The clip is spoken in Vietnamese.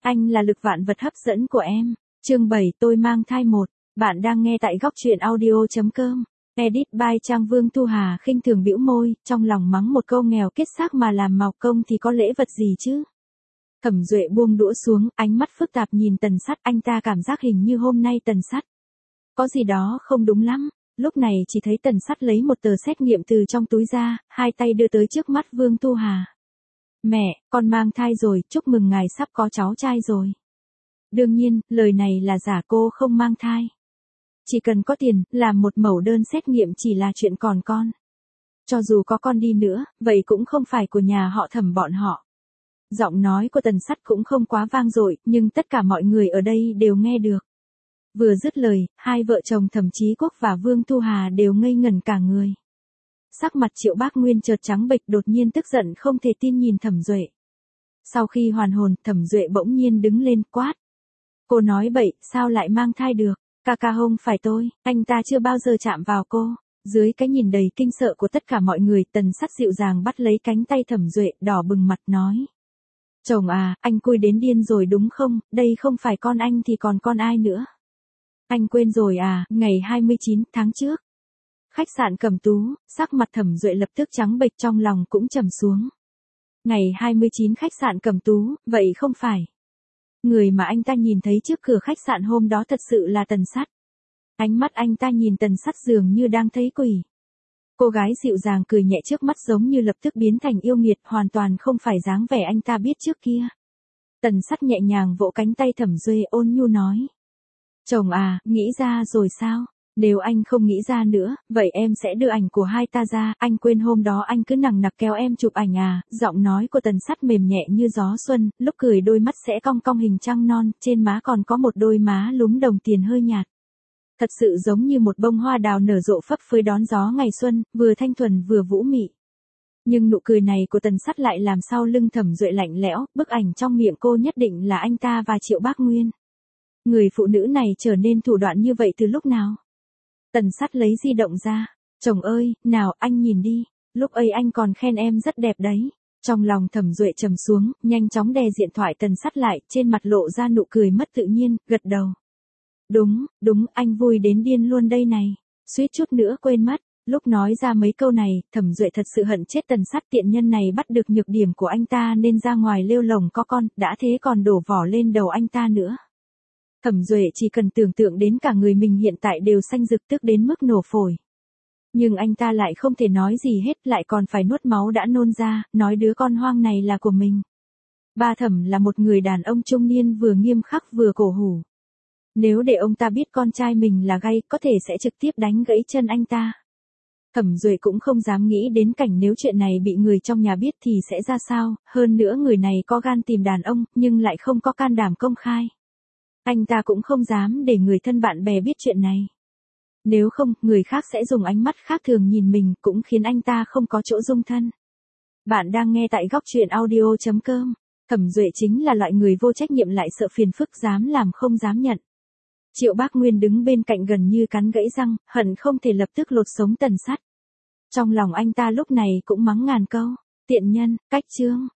Anh là lực vạn vật hấp dẫn của em. Chương 7 tôi mang thai 1. Bạn đang nghe tại góc truyện audio.com. Edit by Trang Vương Thu Hà khinh thường bĩu môi, trong lòng mắng một câu nghèo kết xác mà làm màu công thì có lễ vật gì chứ. Thẩm Duệ buông đũa xuống, ánh mắt phức tạp nhìn Tần Sắt, anh ta cảm giác hình như hôm nay Tần Sắt có gì đó không đúng lắm. Lúc này chỉ thấy Tần Sắt lấy một tờ xét nghiệm từ trong túi ra, hai tay đưa tới trước mắt Vương Thu Hà. Mẹ, con mang thai rồi, chúc mừng ngài sắp có cháu trai rồi. Đương nhiên, lời này là giả, cô không mang thai. Chỉ cần có tiền, làm một mẫu đơn xét nghiệm chỉ là chuyện còn con. Cho dù có con đi nữa, vậy cũng không phải của nhà họ Thẩm bọn họ. Giọng nói của Tần Sắt cũng không quá vang dội, nhưng tất cả mọi người ở đây đều nghe được. Vừa dứt lời, hai vợ chồng Thẩm Chí Quốc và Vương Thu Hà đều ngây ngẩn cả người. Sắc mặt Triệu Bác Nguyên chợt trắng bệch, đột nhiên tức giận không thể tin nhìn Thẩm Duệ. Sau khi hoàn hồn, Thẩm Duệ bỗng nhiên đứng lên quát. Cô nói bậy, sao lại mang thai được? Ca không phải tôi, anh ta chưa bao giờ chạm vào cô. Dưới cái nhìn đầy kinh sợ của tất cả mọi người, Tần Sắt dịu dàng bắt lấy cánh tay Thẩm Duệ, đỏ bừng mặt nói. Chồng à, anh cui đến điên rồi đúng không? Đây không phải con anh thì còn con ai nữa? Anh quên rồi à, ngày 29 tháng trước. Khách sạn Cẩm Tú, sắc mặt Thẩm Duệ lập tức trắng bệch, trong lòng cũng trầm xuống. Ngày 29 khách sạn Cẩm Tú, vậy không phải. Người mà anh ta nhìn thấy trước cửa khách sạn hôm đó thật sự là Tần Sắt. Ánh mắt anh ta nhìn Tần Sắt dường như đang thấy quỷ. Cô gái dịu dàng cười nhẹ trước mắt giống như lập tức biến thành yêu nghiệt, hoàn toàn không phải dáng vẻ anh ta biết trước kia. Tần Sắt nhẹ nhàng vỗ cánh tay Thẩm Duệ, ôn nhu nói. Chồng à, nghĩ ra rồi sao? Nếu anh không nghĩ ra nữa, vậy em sẽ đưa ảnh của hai ta ra, anh quên hôm đó anh cứ nằng nặc kéo em chụp ảnh à? Giọng nói của Tần Sắt mềm nhẹ như gió xuân, lúc cười đôi mắt sẽ cong cong hình trăng non, trên má còn có một đôi má lúm đồng tiền hơi nhạt. Thật sự giống như một bông hoa đào nở rộ phấp phới đón gió ngày xuân, vừa thanh thuần vừa vũ mị. Nhưng nụ cười này của Tần Sắt lại làm sau lưng Thẩm Duệ lạnh lẽo, bức ảnh trong miệng cô nhất định là anh ta và Triệu Bác Nguyên. Người phụ nữ này trở nên thủ đoạn như vậy từ lúc nào? Tần Sắt lấy di động ra. Chồng ơi, nào anh nhìn đi, lúc ấy anh còn khen em rất đẹp đấy. Trong lòng Thẩm Duệ trầm xuống, nhanh chóng đè điện thoại Tần Sắt lại, trên mặt lộ ra nụ cười mất tự nhiên, gật đầu. Đúng, anh vui đến điên luôn đây này. Suýt chút nữa quên mất. Lúc nói ra mấy câu này, Thẩm Duệ thật sự hận chết Tần Sắt, tiện nhân này bắt được nhược điểm của anh ta nên ra ngoài lêu lồng có con, đã thế còn đổ vỏ lên đầu anh ta nữa. Thẩm Duệ chỉ cần tưởng tượng đến cả người mình hiện tại đều xanh rực, tức đến mức nổ phổi. Nhưng anh ta lại không thể nói gì hết, lại còn phải nuốt máu đã nôn ra, nói đứa con hoang này là của mình. Ba Thẩm là một người đàn ông trung niên vừa nghiêm khắc vừa cổ hủ. Nếu để ông ta biết con trai mình là gay, có thể sẽ trực tiếp đánh gãy chân anh ta. Thẩm Duệ cũng không dám nghĩ đến cảnh nếu chuyện này bị người trong nhà biết thì sẽ ra sao, hơn nữa người này có gan tìm đàn ông, nhưng lại không có can đảm công khai. Anh ta cũng không dám để người thân bạn bè biết chuyện này. Nếu không, người khác sẽ dùng ánh mắt khác thường nhìn mình, cũng khiến anh ta không có chỗ dung thân. Bạn đang nghe tại góc truyện audio.com. Thẩm Duệ chính là loại người vô trách nhiệm lại sợ phiền phức, dám làm không dám nhận. Triệu Bác Nguyên đứng bên cạnh gần như cắn gãy răng, hận không thể lập tức lột sống Tần Sắt. Trong lòng anh ta lúc này cũng mắng ngàn câu. Tiện nhân, cách chương.